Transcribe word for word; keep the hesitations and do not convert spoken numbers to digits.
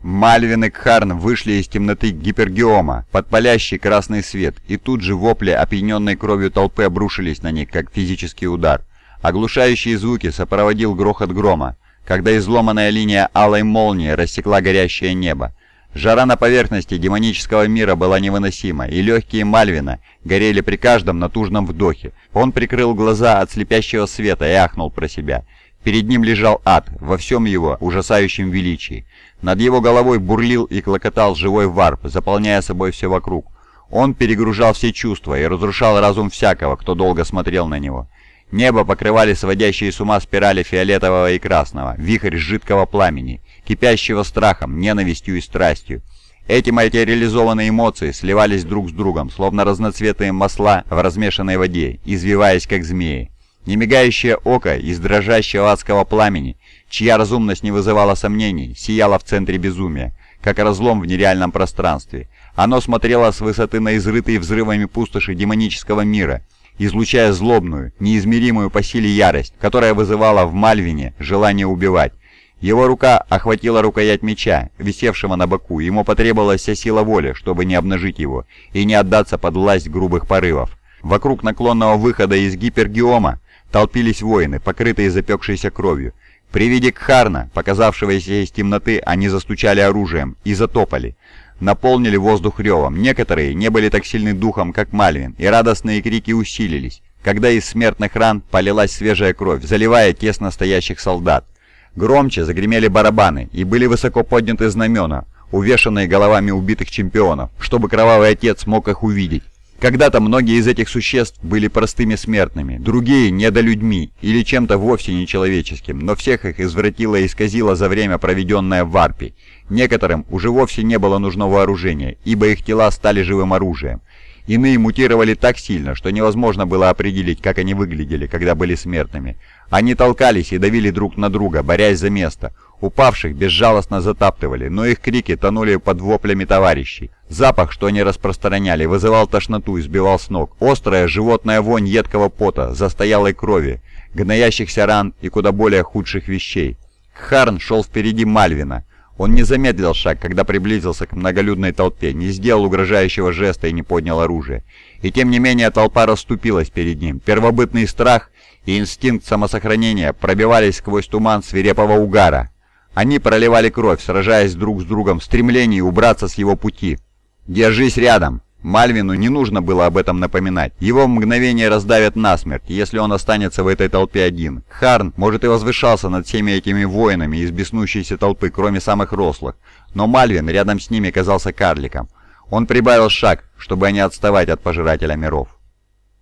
Мальвин и Кхарн вышли из темноты гипергиома под палящий красный свет, и тут же вопли опьяненной кровью толпы обрушились на них, как физический удар. Оглушающие звуки сопроводил грохот грома, когда изломанная линия алой молнии рассекла горящее небо. Жара на поверхности демонического мира была невыносима, и легкие Мальвина горели при каждом натужном вдохе. Он прикрыл глаза от слепящего света и ахнул про себя. Перед ним лежал ад во всем его ужасающем величии. Над его головой бурлил и клокотал живой варп, заполняя собой все вокруг. Он перегружал все чувства и разрушал разум всякого, кто долго смотрел на него. Небо покрывали сводящие с ума спирали фиолетового и красного, вихрь жидкого пламени, кипящего страхом, ненавистью и страстью. Эти материализованные эмоции сливались друг с другом, словно разноцветные масла в размешанной воде, извиваясь как змеи. Немигающее око из дрожащего адского пламени, чья разумность не вызывала сомнений, сияло в центре безумия, как разлом в нереальном пространстве. Оно смотрело с высоты на изрытые взрывами пустоши демонического мира, излучая злобную, неизмеримую по силе ярость, которая вызывала в Мальвине желание убивать. Его рука охватила рукоять меча, висевшего на боку. Ему потребовалась вся сила воли, чтобы не обнажить его и не отдаться под власть грубых порывов. Вокруг наклонного выхода из гипергиома толпились воины, покрытые запекшейся кровью. При виде Кхарна, показавшегося из темноты, они застучали оружием и затопали. Наполнили воздух ревом. Некоторые не были так сильны духом, как Мальвин, и радостные крики усилились, когда из смертных ран полилась свежая кровь, заливая тесно стоящих солдат. Громче загремели барабаны, и были высоко подняты знамена, увешанные головами убитых чемпионов, чтобы кровавый отец мог их увидеть. Когда-то многие из этих существ были простыми смертными, другие – недолюдьми или чем-то вовсе нечеловеческим, но всех их извратило и исказило за время, проведенное в варпе. Некоторым уже вовсе не было нужно вооружения, ибо их тела стали живым оружием. Иные мутировали так сильно, что невозможно было определить, как они выглядели, когда были смертными. Они толкались и давили друг на друга, борясь за место. Упавших безжалостно затаптывали, но их крики тонули под воплями товарищей. Запах, что они распространяли, вызывал тошноту и сбивал с ног. Острая животная вонь едкого пота, застоялой крови, гноящихся ран и куда более худших вещей. Кхарн шел впереди Мальвина. Он не замедлил шаг, когда приблизился к многолюдной толпе, не сделал угрожающего жеста и не поднял оружие. И тем не менее толпа расступилась перед ним. Первобытный страх и инстинкт самосохранения пробивались сквозь туман свирепого угара. Они проливали кровь, сражаясь друг с другом в стремлении убраться с его пути. «Держись рядом!» Мальвину не нужно было об этом напоминать. Его в мгновение раздавят насмерть, если он останется в этой толпе один. Кхарн, может, и возвышался над всеми этими воинами из беснующейся толпы, кроме самых рослых. Но Мальвин рядом с ними казался карликом. Он прибавил шаг, чтобы не отставать от пожирателя миров.